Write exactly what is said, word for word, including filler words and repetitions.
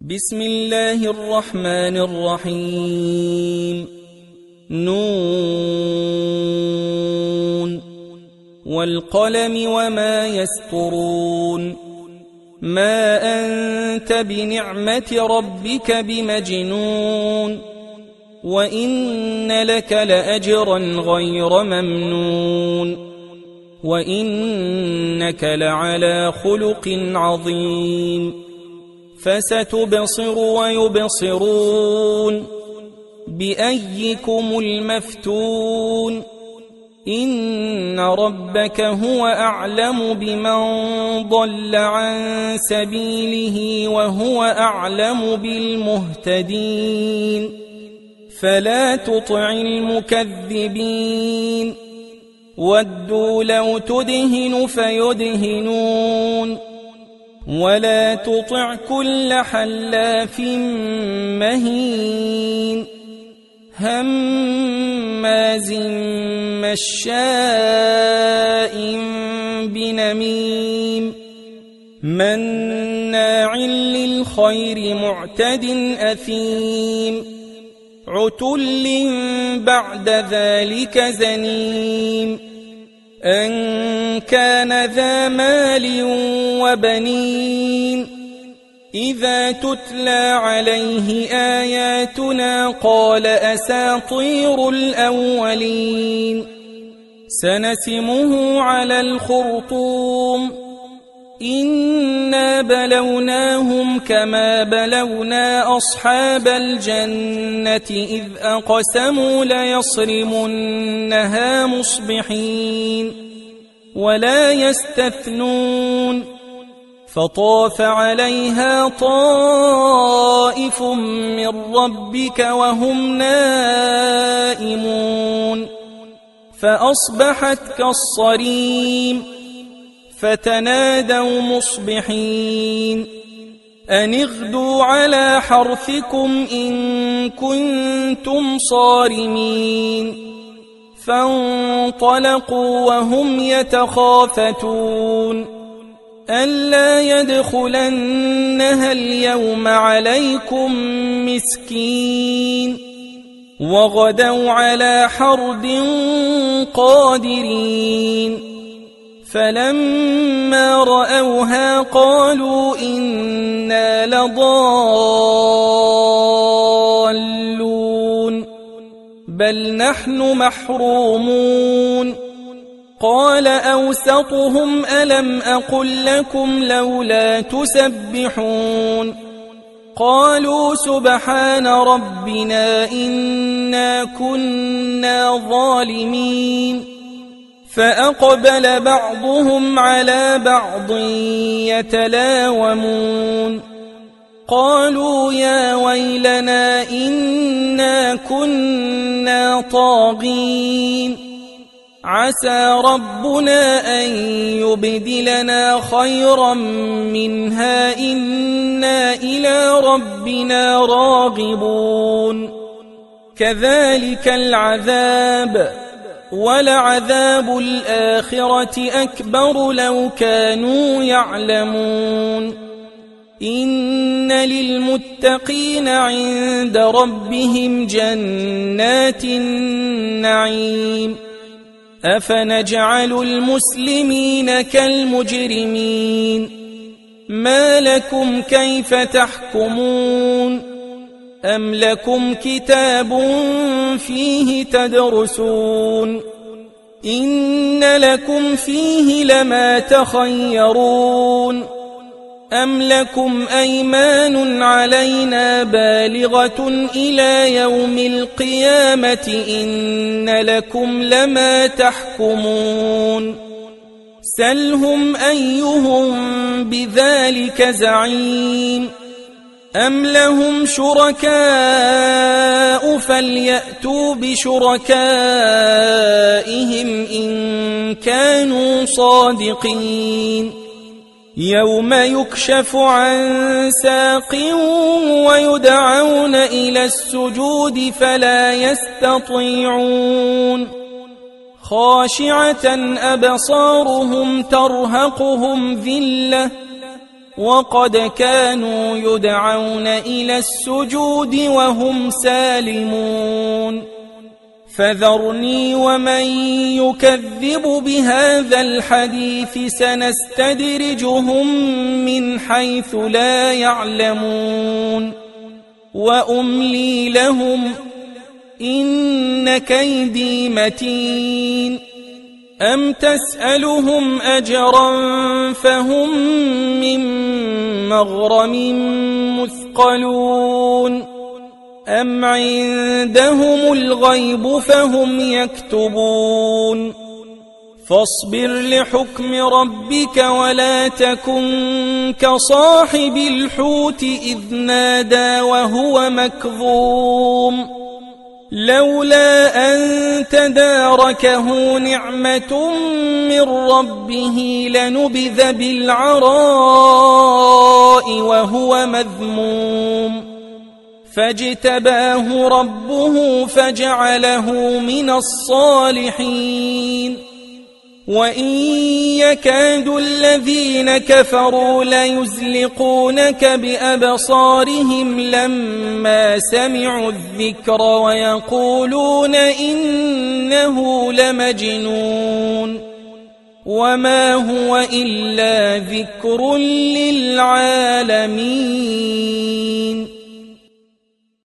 بسم الله الرحمن الرحيم. نون والقلم وما يسطرون. ما أنت بنعمة ربك بمجنون، وإن لك لأجرا غير ممنون، وإنك لعلى خلق عظيم. فستبصر ويبصرون بأيكم المفتون. إن ربك هو أعلم بمن ضل عن سبيله وهو أعلم بالمهتدين. فلا تطع المكذبين، ودوا لو تدهن فيدهنون، ولا تطع كل حلاف مهين هماز مشاء بنميم مناع للخير معتد أثيم عتل بعد ذلك زنيم أن كان ذا مال وبنين. إذا تتلى عليه آياتنا قال أساطير الأولين. سنسمه على الخرطوم. إنا بلوناهم كما بلونا أصحاب الجنة إذ أقسموا ليصرمنها مصبحين ولا يستثنون. فطاف عليها طائف من ربك وهم نائمون فأصبحت كالصريم. فتنادوا مصبحين أن اغدوا على حرثكم إن كنتم صارمين. فانطلقوا وهم يتخافتون ألا يدخلنها اليوم عليكم مسكين. وغدوا على حرد قادرين. فلما رأوها قالوا إنا لضالون بل نحن محرومون. قال أوسطهم ألم أقل لكم لولا تسبحون. قالوا سبحان ربنا إنا كنا ظالمين. فأقبل بعضهم على بعض يتلاومون قالوا يا ويلنا إنا كنا طاغين. عسى ربنا أن يبدلنا خيرا منها إنا إلى ربنا راغبون. كذلك العذاب ولعذاب الآخرة أكبر لو كانوا يعلمون. إن للمتقين عند ربهم جنات النعيم. أفنجعل المسلمين كالمجرمين. ما لكم كيف تحكمون؟ أم لكم كتاب فيه تدرسون؟ إن لكم فيه لما تخيرون. أم لكم أيمان علينا بالغة إلى يوم القيامة إن لكم لما تحكمون. سلهم أيهم بذلك زعيم. أم لهم شركاء فليأتوا بشركائهم إن كانوا صادقين. يوم يكشف عن ساق ويدعون إلى السجود فلا يستطيعون. خاشعة أبصارهم ترهقهم ذلة وقد كانوا يدعون إلى السجود وهم سالمون فذرني ومن يكذب بهذا الحديث سنستدرجهم من حيث لا يعلمون وأملي لهم إن كيدي متين أم تسألهم أجرا فهم من مغرم مثقلون أم عندهم الغيب فهم يكتبون فاصبر لحكم ربك ولا تكن كصاحب الحوت إذ نادى وهو مكظوم لولا أن تداركه نعمة من ربه لنبذ بالعراء وهو مذموم فاجتباه ربه فجعله من الصالحين وإن يكاد الذين كفروا ليزلقونك بأبصارهم لما سمعوا الذكر ويقولون إنه لمجنون وما هو إلا ذكر للعالمين.